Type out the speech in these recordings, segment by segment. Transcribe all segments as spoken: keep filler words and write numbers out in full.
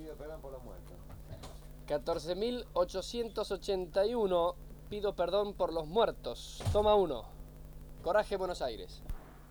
catorce mil ochocientos ochenta y uno. Pido perdón por los muertos. Toma uno. Coraje, Buenos Aires.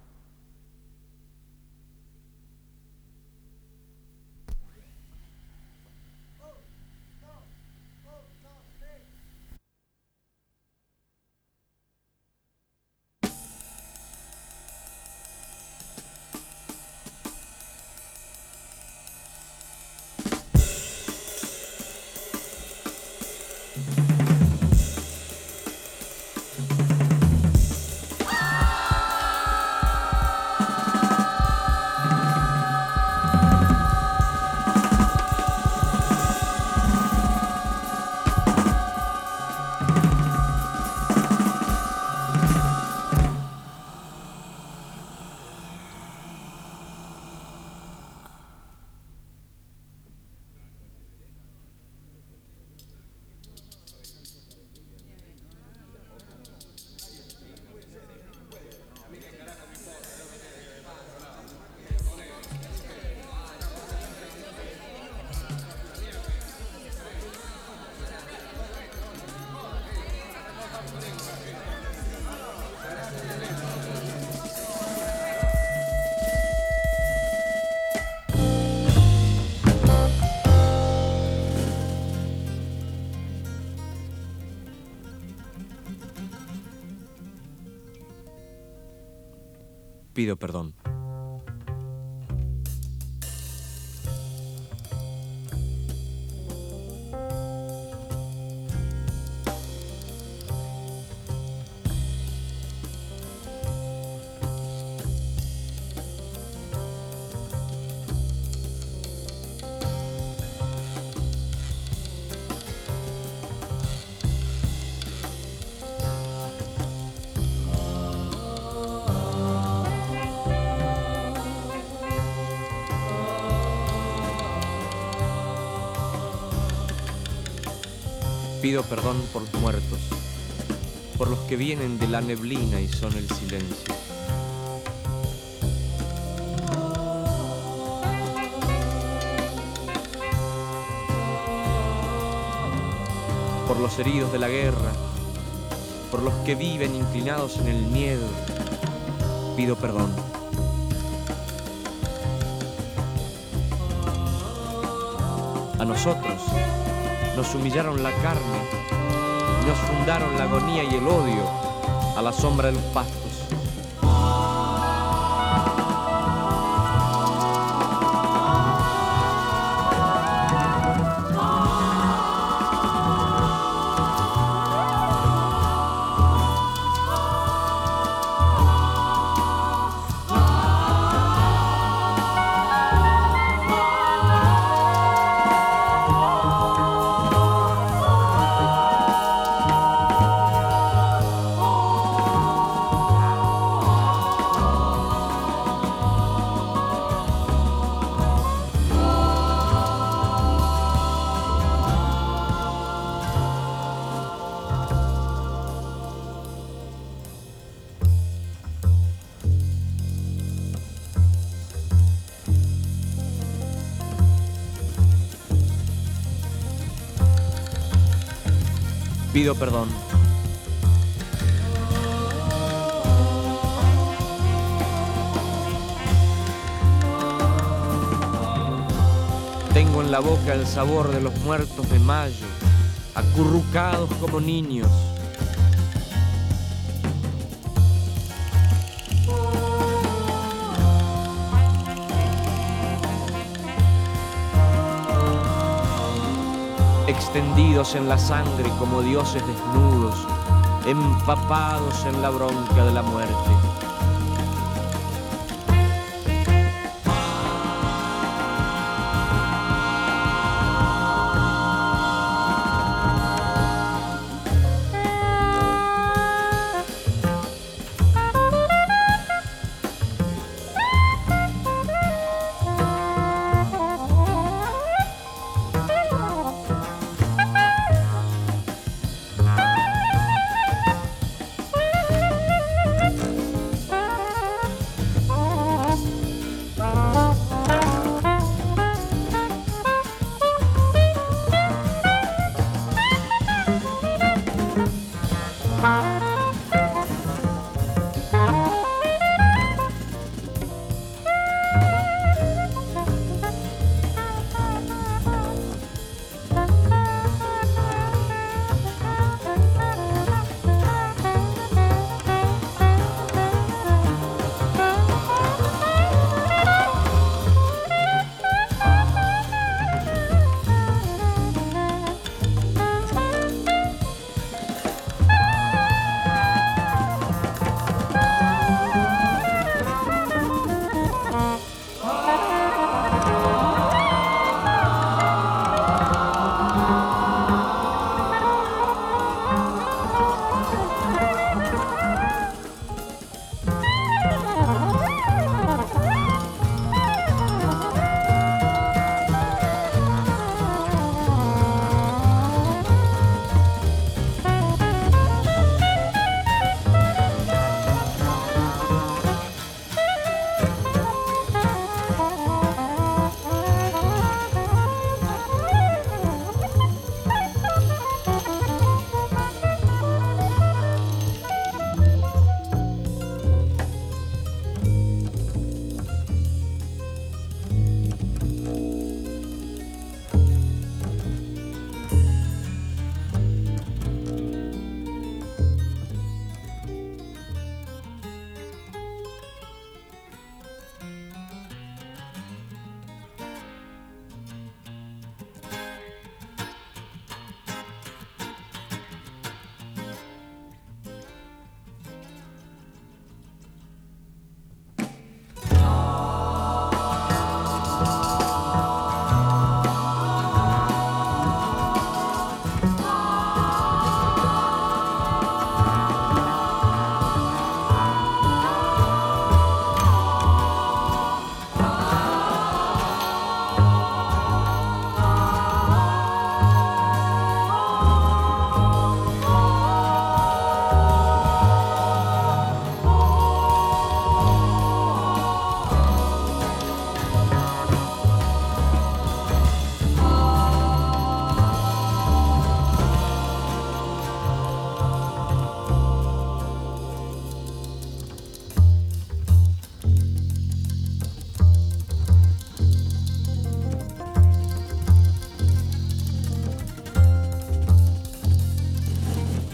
Pido perdón. Pido perdón por los muertos, por los que vienen de la neblina y son el silencio. Por los heridos de la guerra, por los que viven inclinados en el miedo, pido perdón. A nosotros nos humillaron la carne, nos fundaron la agonía y el odio a la sombra de los pastos. Pido perdón. Tengo en la boca el sabor de los muertos de mayo, acurrucados como niños. Extendidos en la sangre como dioses desnudos, empapados en la bronca de la muerte.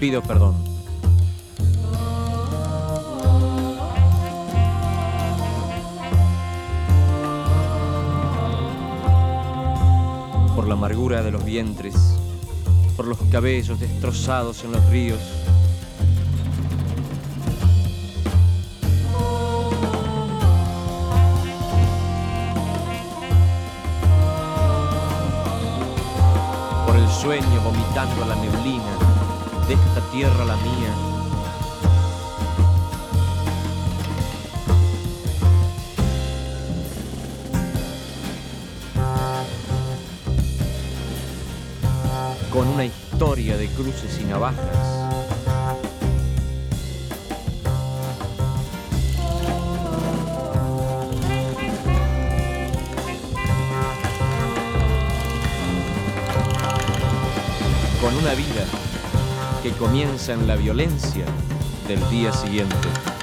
pido perdón. Por la amargura de los vientres, por los cabellos destrozados en los ríos. Por el sueño vomitando a la neblina de esta tierra la mía. Con una historia de cruces y navajas. Con una vida que comienza en la violencia del día siguiente.